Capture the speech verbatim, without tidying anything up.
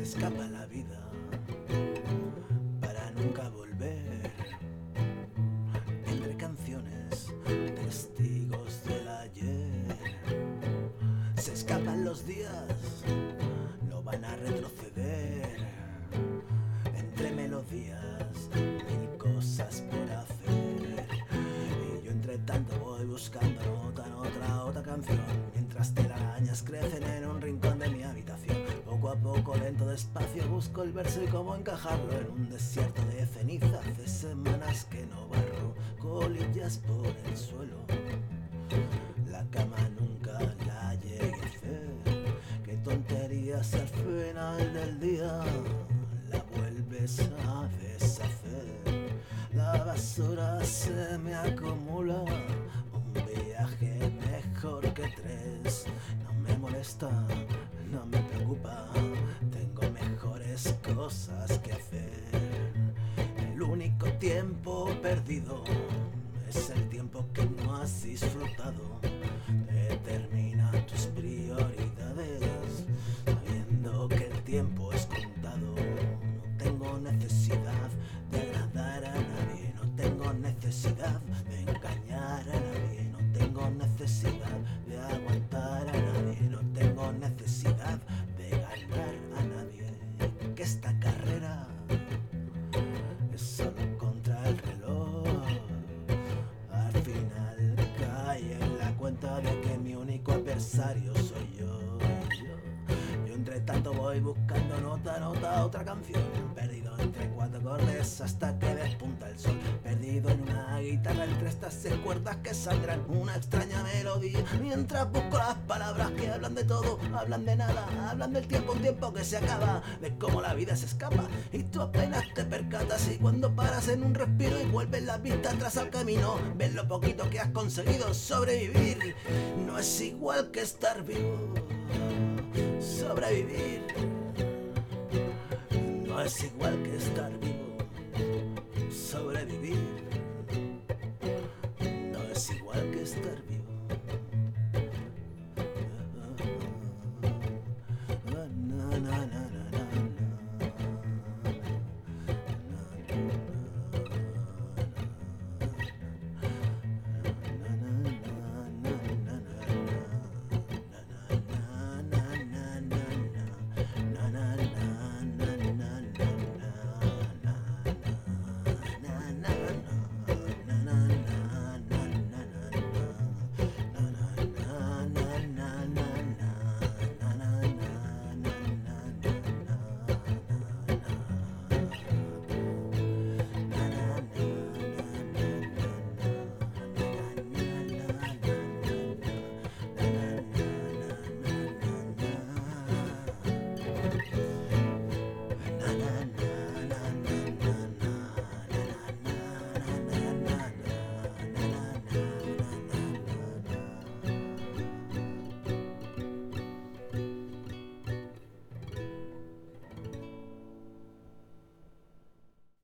se escapa la vida para nunca volver. Entre canciones, testigos del ayer, se escapan los días, no van a retroceder. Entre melodías, mil cosas por hacer, y yo entre tanto voy buscando nota en otra, otra canción, mientras telarañas crecen en un rincón de mi habitación. Poco a poco, lento, despacio, busco el verso y cómo encajarlo en un desierto de ceniza. Hace semanas que no barro colillas por el suelo, la cama nunca la llegué a hacer. Qué tonterías al final del día la vuelves a deshacer. La basura se me acumula, un viaje mejor que tres. No me molesta, no me preocupa, tengo mejores cosas que hacer. El único tiempo perdido es el tiempo que no has disfrutado. Determina tus prioridades, sabiendo que el tiempo es contado. No tengo necesidad de agradar a nadie, no tengo necesidad de engañar a nadie, no tengo necesidad de aguantar a nadie, no tengo necesidad de ganar a nadie. Que esta carrera es solo contra el reloj. Al final cae en la cuenta de que mi único adversario soy yo. Yo, yo entre tanto voy buscando nota, nota, otra canción, perdido entre cuatro acordes hasta que despunta el sol, perdido en una guitarra entre estas seis cuerdas que sangran una extraña melodía, mientras busco las palabras que hablan de todo, hablan de nada, hablan del tiempo, un tiempo que se acaba, de cómo la vida se escapa y tú apenas te percatas, y cuando paras en un respiro y vuelves la vista atrás al camino, ves lo poquito que has conseguido sobrevivir. No es igual que estar vivo, sobrevivir no es igual que estar vivo, sobrevivir.